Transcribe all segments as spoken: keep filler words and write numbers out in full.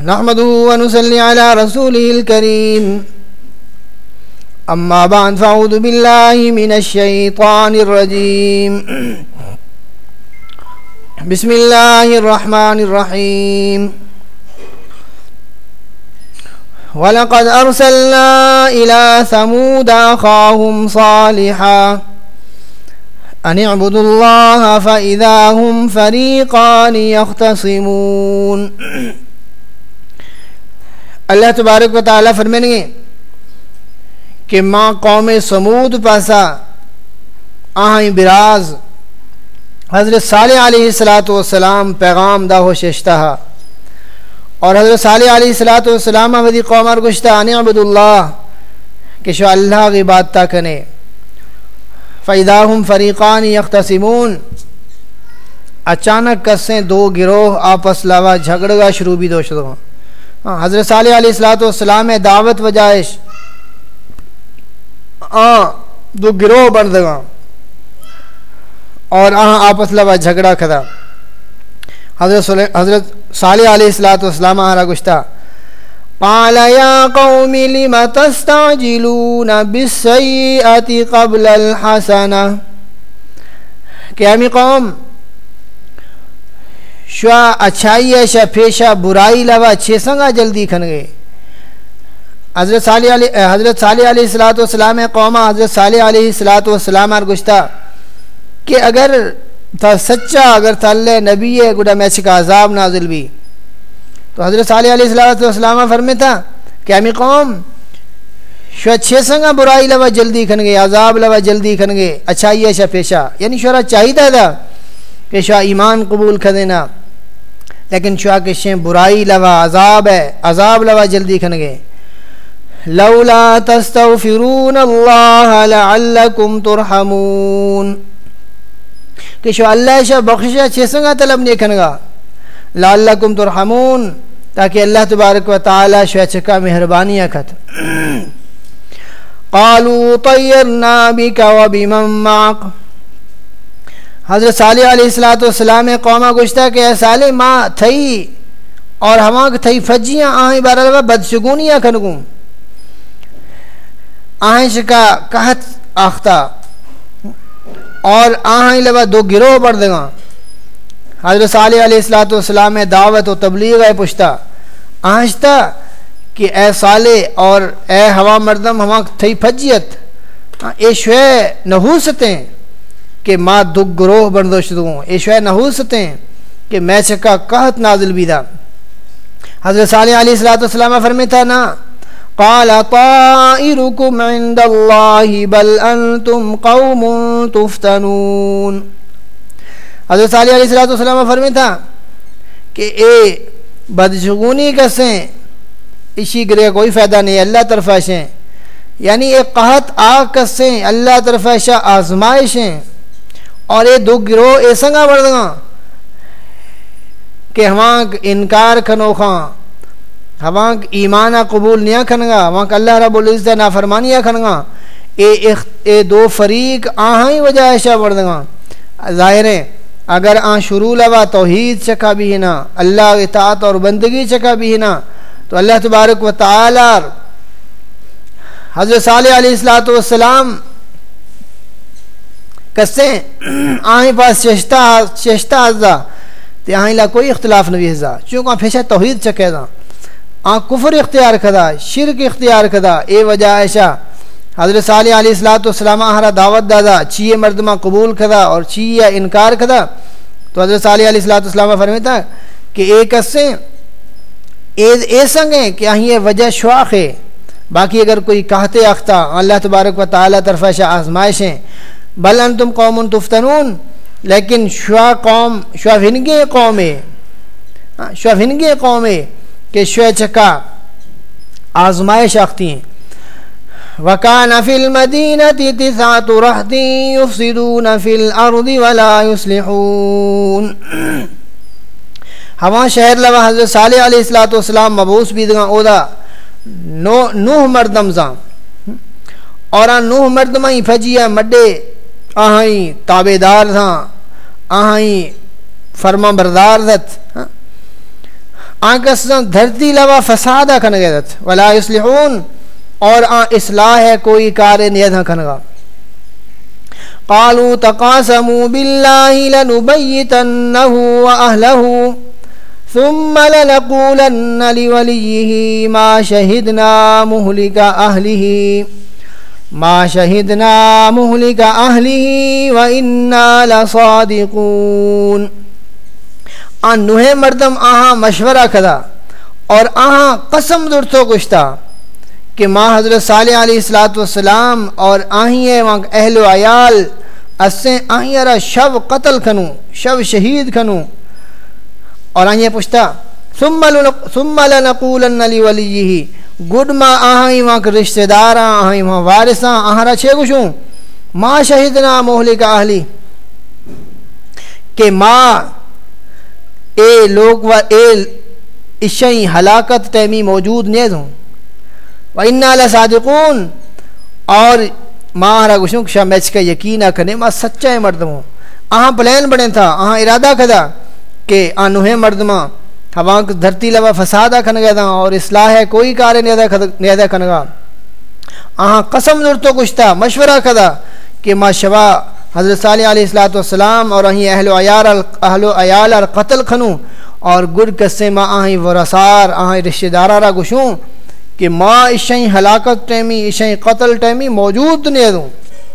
نحمده ونصلي على رسوله الكريم أما بعد فأعوذ بالله من الشيطان الرجيم بسم الله الرحمن الرحيم ولقد أرسلنا إلى ثمود أخاهم صالحا أن اعبدوا الله فإذا هم فريقان يختصمون. اللہ تبارک و تعالیٰ فرمائیں گے کہ ماں قوم سمود پاسا آہیں براز حضرت صالح علیہ السلام پیغام دا ہو ششتہ اور حضرت صالح علیہ السلام ودی قوم اور گشتہ ان عبد اللہ کہ شو اللہ کی بات تا کنے فَإِذَا هُمْ فَرِيقَانِ يَخْتَصِمُونَ اچانک کسیں دو گروہ آپس لاوا جھگڑگا شروع بھی دو شدوں. حضرت صالح علیہ السلام دعوت وجائش آن دو گروہ بن دگا اور آن آپس لوا جھگڑا کھدا. حضرت حضرت صالح علیہ السلام آرہ گشتا قال یا قوم لم تستعجلون بالسیئۃ قبل الحسنہ کہ امی قوم شوا اچھائی ہے شا پیشا برائی لوا اچھے سنگا جلدی کھن گئے. حضرت صالح علیہ حضرت صالح علیہ السلام قومہ حضرت صالح علیہ السلام اور گشتا کہ اگر تھا سچا اگر تھا اللہ نبی ہے گوڑا میں چکا عذاب نازل بھی. تو حضرت صالح علیہ السلام فرمے تھا کہ امی قوم شو اچھے سنگا برائی لوا جلدی کھن گئے عذاب لوا جلدی کھن گئے اچھائی ہے شا پیشا یعنی شورا چاہیدہ تھا کہ شو ایمان قبول کر دینا لیکن شو کے شیں برائی لوا عذاب ہے عذاب لوا جلدی کھن گئے. لولا تستغفرون اللہ لعلکم ترحمون کہ شو اللہ شا بخشا چھے سنگا طلب نہیں کھنگا لعلکم ترحمون تاکہ اللہ تبارک و تعالی شو چکا مہربانیاں کھت. قالوا طیرنا بک و بمن معک حضرت صالح علیہ السلام قومہ گشتا کہ اے صالح ماں تھئی اور ہماں تھئی فجیاں آہیں بارا لبا بدشگونیاں کھنگوں آہیں شکا کہت آختا اور آہیں لبا دو گروہ پڑ دگاں. حضرت صالح علیہ السلام دعوت و تبلیغ ہے پشتا آہشتا کہ اے صالح اور اے ہوا مردم ہوا تھئی پھجیت اے شوے نحوستیں کہ ماں دو گروہ بردوشت دوں اے شوے نحوستیں کہ میں چکا قحط نازل بھی دا. حضرت صالح علیہ السلام فرمی تھا نا قال طائركم عند الله بل انتم قوم تفتنون. حضرت صالح علیہ السلام فرمی تھا کہ اے بدشگونی کسیں اسی گرے کوئی فائدہ نہیں اللہ طرف آشیں یعنی ایک قحط آگ کسیں اللہ طرف آشا آزمائشیں اور اے دو گروہ اے سنگا بردگاں کہ ہماں انکار کھنو خاں ہماں ایمانہ قبول نیا کھنگا ہماں اللہ رب العزت نافرمانیہ کھنگا اے, اے دو فریق آہاں ہی وجہ ایشا بردگاں. ظاہر ہے اگر آن شروع لوا توحید چکا بھی نا اللہ اطاعت اور بندگی چکا بھی نا تو اللہ تبارک و تعالی حضرت صالح علیہ السلام کسیں آہیں پاس ششتہ ششتہ ازا تے آہیں لا کوئی اختلاف نبی ازا چونکہ آن پیشہ توحید چکے دا آن کفر اختیار کدا شرک اختیار کدا اے وجہ ایشا حضرت صالح علیہ السلام آہرہ دعوت دادا چیئے مردمہ قبول کدا اور چیئے انکار کدا. تو حضرت صالح علیہ السلام فرمیتا کہ ایک اسیں اے سنگیں کہ آہیں یہ وجہ شواق ہے باقی اگر کوئی کہتے اختا اللہ تبارک و تعالی طرف شاہ آزمائشیں بل انتم قوم تفتنون لیکن شوا قوم شوا ہنگے قوم ہے شوا ہنگے قوم ہے کہ شوا چکا آزمائش اختی ہیں. وَكَانَ فِي الْمَدِينَةِ تِسْعَةُ رَهْطٍ يُفْسِدُونَ فِي الْأَرْضِ وَلَا يُصْلِحُونَ. ہواں شہر لوا حضرت صالح علیہ السلام مبعوث بھی دگاں اودا نوح مردم زاں اور آن نوح مردم ہی فجیہ مڈے آہائیں تابدار تھا آہائیں فرما بردار تھت آنکسن دھرتی لوا فسادہ کھنگیدت ولا یصلحون اور آن اصلاح ہے کوئی کار نیدہ کھنگا قالوا تقاسموا بالله لنبيتنه وأهله ثم لنقولن لوليه ما شهدنا مهلك أهله ما شهدنا مهلك أهله وإنا لصادقون آن نوح مردم آہاں مشورہ کھدا اور آہاں قسم درتو گشتا کہ ماں حضرت صالح علیہ السلام اور آہیے وہاں اہل و عیال اسیں آہیے را شو قتل کھنو شو شہید کھنو اور آہیے پوچھتا ثم لنقولن لولیہ گڈ ماں آہاں وہاں رشتہ داراں آہاں وہاں وارثاں آہاں را چھے گوشوں ما شہدنا مہلک اہلی کہ ماں اے لوگ و اے اشئی ہلاکت تیمی موجود نیز ہوں وَإِنَّا لَصَادِقُونَ اور ماں ہرا گوشوں کشا میچ کا یقینہ کرنے ماں سچا مردم ہوں آہاں پلین بڑھیں تھا آہاں ارادہ کھدا کہ آنوہیں مردماں ہواں دھرتی لوا فسادہ کھن گیا تھا اور اصلاح ہے کوئی کار نیدہ کھنگا آہاں قسم درتو کشتا مشورہ کھدا کہ ماں شوا حضرت صالح علیہ السلام اور آہیں اہل و عیال اہل و عیال اور قتل کھنوں اور گڑ کسے ماں آہیں ورسار آہیں رشتہ دارہ را گوشوں کہ ماں اشیں ہلاکت ٹیمی اشیں قتل ٹیمی موجود نہیں دوں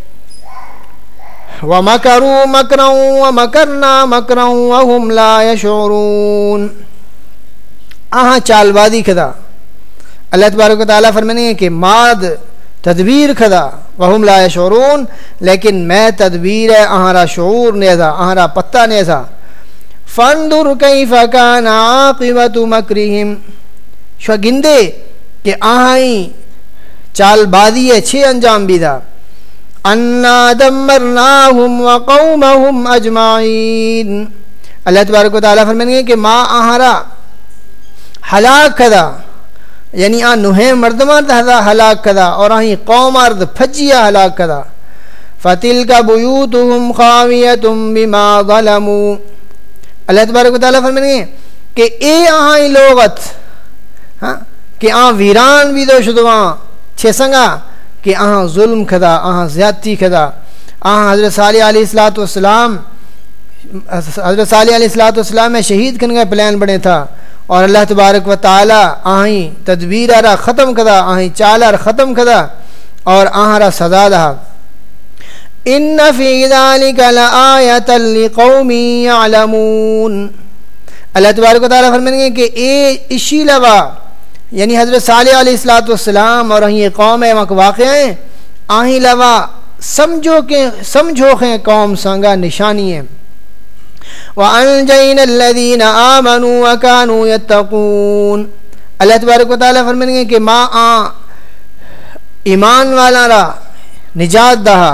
وَمَكَرُوا مَكْرًا وَمَكَرْنَا مَكْرًا وَهُمْ لَا يَشْعُرُونَ آہاں چال بازی کھدا اللہ تبارک و تعالیٰ فرمانے ہیں کہ ماد تدبیر کھدا وَهُمْ لَا يَشْعُرُونَ لیکن میں تدبیر ہے آہاں شعور نہیں تھا آہاں پتہ نہیں تھا فَانْظُرْ كَيْفَ كَانَ عَاقِبَةُ مَكْرِهِمْ شو گندے کہ آہیں چال بازی ہے چھ انجام بھی تھا اَنَّا دَمَّرْنَاهُمْ وَقَوْمَهُمْ اَجْمَعِينَ اللہ تبارک و تعالیٰ فرمائیں گے کہ ماں آہارا ہلاک کھدا یعنی آن نوہیں مردمان تحضا ہلاک کھدا اور آہیں قوم ارد پھجیا ہلاک کھدا فَتِلْكَ بُيُوتُهُمْ خَاوِيَةٌ بِمَا ظَلَمُوا اللہ تبارک و تعالیٰ فرمائیں گے کہ اے آہیں لوگت ہاں کہ آن ویران بھی دو شدوان چھے سنگا کہ آہاں ظلم کھدا آہاں زیادتی کھدا آہاں حضرت صالح علیہ السلام حضرت صالح علیہ السلام میں شہید کھنگا پلان بڑے تھا اور اللہ تبارک و تعالی آہیں تدبیر را ختم کھدا آہیں چالا را ختم کھدا اور آہاں را سزا دہا ان فی ذالک لآیۃ لقوم یعلمون اللہ تبارک و تعالی فرمائیں گے کہ اے اشی لوا یعنی حضرت صالح علیہ السلام اور یہ قوم ہے وہاں واقع ہیں آہیں لوا سمجھو کہ سمجھو کہ قوم سانگا نشانی ہے وَأَنْجَيْنَا الَّذِينَ آمَنُوا وَكَانُوا يَتَّقُونَ اللہ تبارک و تعالیٰ فرمائیں گے کہ ماں آن ایمان والا را نجات دہا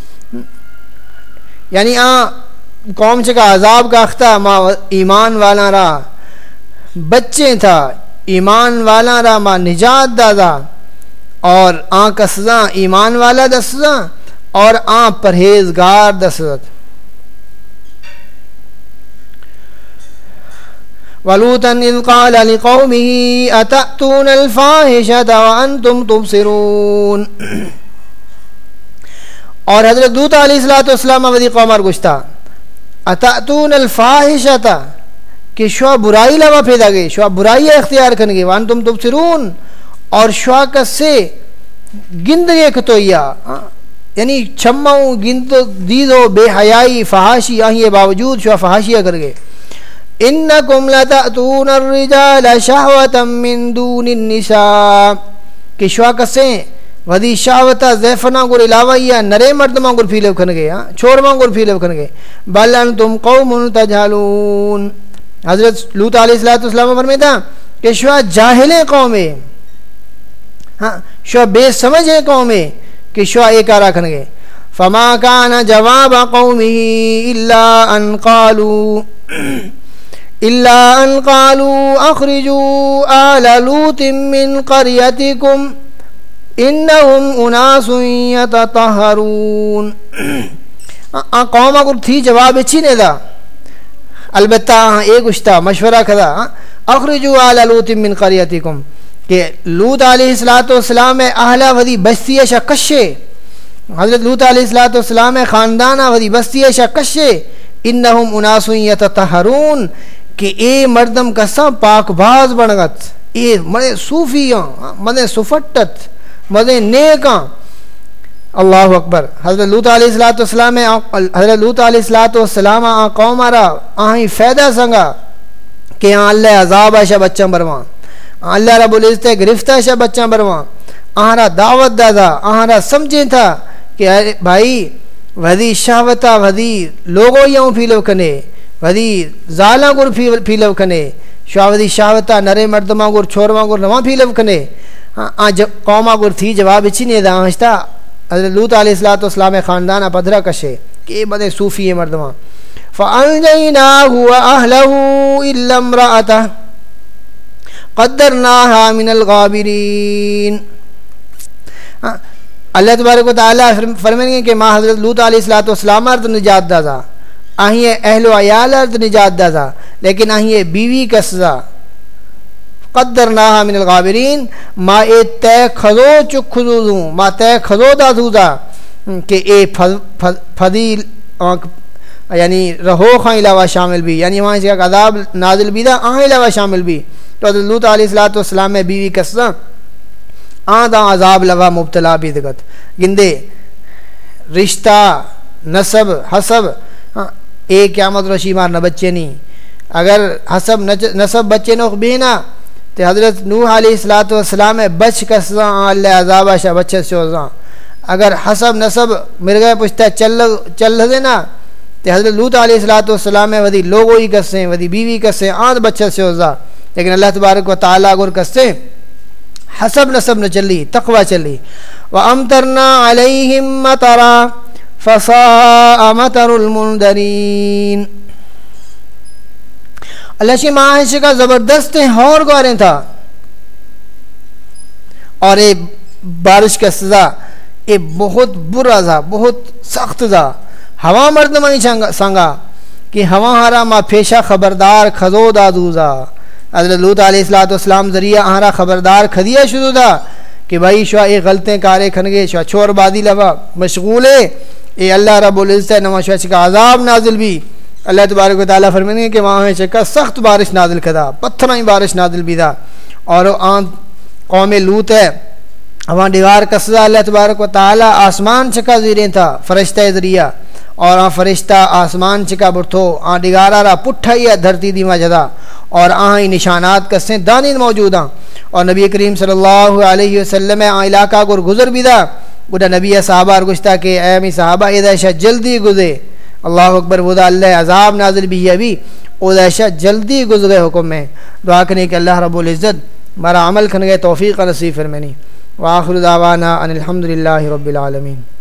یعنی آن قوم چکا عذاب کا اختہ ماں ایمان والا را بچے تھا ایمان والا را ماں نجات دادا اور آن کا سزا ایمان والا دا سزا اور آن پرہیزگار دا سزا وَلُوطًا إِذْ قَالَ لِقَوْمِهِ أَتَأْتُونَ الْفَاحِشَةَ وَأَنْتُمْ تُبْصِرُونَ اور حضرت لوط علیہ السلام ودی قومار گشتا أَتَأْتُونَ الْفَاحِشَةَ کہ شوا برائی لوا پیدا گئی شوا برائی اختیار کرنگے وَأَنْتُمْ تُبْصِرُونَ اور شوا کا سے گندگے کتویا یعنی چھماؤں گند دیدو بے حیائی فحاشی آہیے باوجود شوا فحاشیہ کر گئے انکم لتأتون الرجال شہوة من دون النساء کہ شوا کسیں ودی شہوتا زیفنا گر علاوہ یا نرے مردمان گر پھیلے کھن گئے چھوڑمان گر پھیلے کھن گئے بل انتم قوم تجہلون حضرت لوط علیہ السلام فرمائے تھا کہ شوا جاہلیں قومیں ہاں شوا بے سمجھیں قومیں کہ شوا ایک آرہ کھن گئے فما کان جواب قومه الا ان قالوا إلا أن قالوا أخرجوا آل لوط من قريتكم إنهم أناس يتطهرون قوم اگر تھی جواب اچھی نہیں دا البتہ ایک اشتا مشورہ کھدا اخرجوا آل لوط من قریتکم کہ لوط علیہ الصلوۃ والسلام اہلا ودی بستی شکشے حضرت لوط علیہ الصلوۃ والسلام خاندانہ ودی بستی شکشے انہم اناس یتطہرون کہ اے مردم کسا پاک باز بنگت اے مدے صوفیاں مدے سفٹت مدے نیکاں اللہ اکبر حضرت لوط علیہ الصلوۃ والسلام حضرت لوط علیہ الصلوۃ والسلام آ قوم آرا آہیں فائدہ سنگا کہ آن اللہ عذاب ہے بچہ برواں اللہ رب العزت گرفتہ ہے بچہ برواں آہرا دعوت دادا آہرا سمجھیں تھا کہ بھائی ودی شہوتا ودی لوگوں یوں پھیلو کنے ودی زالاں گر پھیلو کنے شاہ ودی شہوتا نرے مردماں گر چھورواں گر نواں پھیلو کنے آ قوماں گر تھی جواب اچھی نہیں دا آہشتا حضرت لوط علیہ الصلوۃ والسلام خاندانہ پدھرا کشے کہ بدے صوفی مردماں فَأَنْجَيْنَاهُ وَأَهْلَهُ إِلَّا امْرَأَتَهُ قَدَّرْنَاهَا مِنَ الْغَابِرِينَ اللہ تبارک و تعالیٰ فرمائیں گے کہ ماں حضرت لوط علیہ الصلوۃ والسلام ارد نجات دازا آہیے اہل و عیال ارد نجات دازا لیکن آہیے بیوی کا سزا قدرناها من الغابرین ما اے تے کھدو چک کھدو دوں ما تے کھدو دا دوں دا کہ اے فضیل یعنی رہو خاں علاوہ شامل بھی یعنی وہاں سے عذاب نازل بھی دا آہیں علاوہ شامل بھی تو حضرت لوط علیہ الصلوۃ والسلام میں بیوی کسا آن دا عذاب لوا مبتلا بھی دگت گندے رشتہ نسب حسب اے قیامت رشی مار نہ بچے نہیں اگر حسب نسب بچے نوخ بینا تو حضرت نوح علیہ الصلوۃ والسلام بچ کسا اللہ عذاب شا بچے سے ہوزاں اگر حسب نسب مرغے پشتا چل چل دینا تو حضرت لوط علیہ الصلوۃ والسلام ودی لوگو ہی کسیں ودی بیوی کسیں آدھ بچے سے ہوزاں لیکن اللہ تبارک و تعالیٰ اگر کسیں حسب نسب نہ چلی تقوی چلی وَأَمْطَرْنَا عَلَيْهِمْ مَطَرًا فَسَاءَ مَطَرُ الْمُنذَرِينَ اللہ شی معاش کا زبردست ہور گواریں تھا اور اے بارش کا سزا اے بہت برا تھا بہت سخت تھا ہوا مرد منی سانگا کہ ہوا ہارا ما پیشہ خبردار خزو دادوزا حضرت لوط علیہ الصلوۃ والسلام ذریعہ آہرا خبردار کھدیا شروع تھا کہ بھائی شوا اے غلطیں کارے کھنگے شوا چھوڑ بادی لوا مشغولے اے اللہ رب العزت نما شوا چکا عذاب نازل بھی اللہ تبارک و تعالیٰ فرمائیں گے کہ وہاں چکا سخت بارش نازل کھدا پتھرائی بارش نازل بھی تھا اور آن قوم لوط ہے وہاں ڈگار کسدا اللہ تبارک و تعالیٰ آسمان چکا زیریں تھا فرشتہ ذریعہ اور آن فرشتہ آسمان چکا برتھو آن ڈگارا را پٹھائی ہے دھرتی دیما جدا اور آہیں نشانات کسیں دانین موجود ہیں اور نبی کریم صلی اللہ علیہ وسلم آن علاقہ گر گزر بھی دا گوڑا نبی صحابہ ارگشتا کہ اے امی صحابہ ادھائشہ جلدی گزے اللہ اکبر وہ دا اللہ عذاب نازل بھی ہے بھی ادھائشہ جلدی گزرے حکم میں دعا کرنے کہ اللہ رب العزت مارا عمل کھنگے توفیق نصیب فرمانی وآخر دعوانا ان الحمدللہ رب العالمین.